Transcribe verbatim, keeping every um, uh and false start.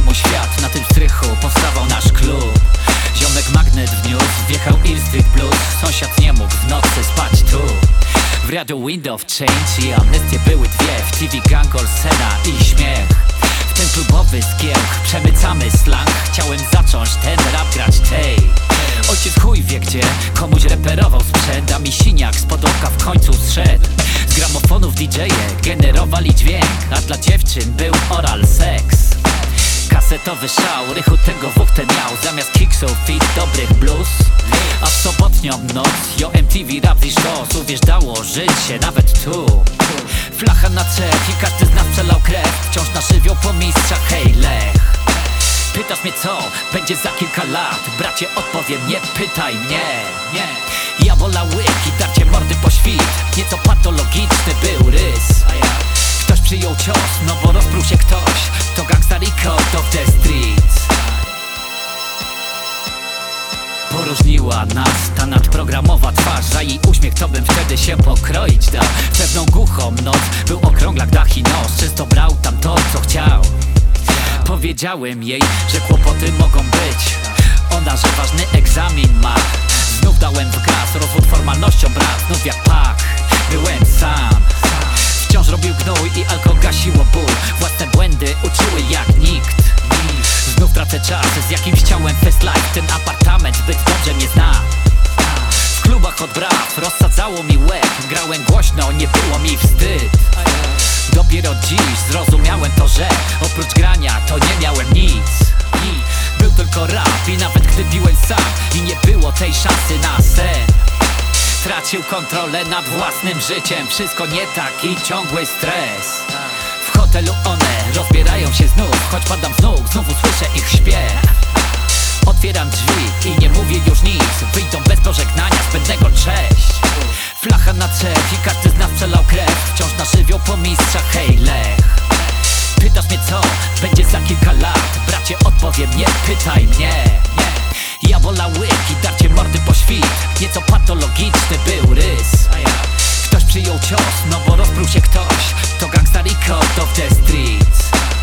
mój świat, na tym strychu powstawał nasz klub. Ziomek magnet wniósł, wjechał Ill Street Blues. Sąsiad nie mógł w nocy spać tu. W radiu Wind of Change i amnestie były dwie. W T V Gangol, scena i śmiech. W ten klubowy zgiełk przemycamy slang. Chciałem zacząć ten rap grać tej. Ojciec chuj wie gdzie, komuś reperował sprzęt, a mi siniak z podłoka w końcu zszedł. Z gramofonów D J-e generowali dźwięk, a dla dziewczyn był oral seks. Kasetowy szał, rychu tego wuchtę miał. Zamiast kicksów fit dobrych blues. A w sobotnią noc jo M T V rap i sztos. Uwierz, dało żyć się nawet tu. Flacha na trzech i każdy z nas przelał krew. Wciąż na żywioł po mistrzach, hej Lech. Pytasz mnie co będzie za kilka lat? Bracie, odpowiem, nie pytaj mnie. Nie. Ja wolał łyk i darcie mordy po świt. Nieco patologiczny był rys. Ktoś przyjął cios, no bo rozpruł się ktoś. To gangsta record of the streets. Poróżniła nas ta nadprogramowa twarz, a jej uśmiech to bym wtedy się pokroić dał. Pewną głuchą noc był okrąglak, dach i nos. Często brał tam to co chciał. Powiedziałem jej, że kłopoty mogą być. Ona, że ważny egzamin ma. Znów dałem w gaz, rozwód formalnością brat. Znów jak pak, byłem sam. Wciąż robił gnój i alko gasiło ból. Własne błędy uczyły jak nikt. Znów tracę czas z jakimś ciałem fest life. Ten apartament zbyt dobrze mnie zna. W klubach od braw rozsadzało mi łeb. Grałem głośno, nie było mi wstyd. Dopiero dziś zrozumiałem to, że oprócz grania to nie miałem nic. Był tylko rap i nawet gdy piłem sam i nie było tej szansy na sen, tracił kontrolę nad własnym życiem. Wszystko nie tak i ciągły stres. W hotelu one rozbierają się znów. Choć padam z nóg, znów usłyszę ich śpiew. Otwieram drzwi i nie mówię już nic. Wyjdą bez pożegnania zbędnego cześć. Flacha na trzech i każdy z nas przelał krew. Wciąż na żywioł po mistrzach, hej Lech. Pytasz mnie co będzie za kilka lat? Bracie, odpowiem, nie pytaj mnie. Ja wolał łyk i darcie mordy po świt. Nieco patologiczny był rys. Ktoś przyjął cios, no bo rozpruł się ktoś. To gangsta record of the streets.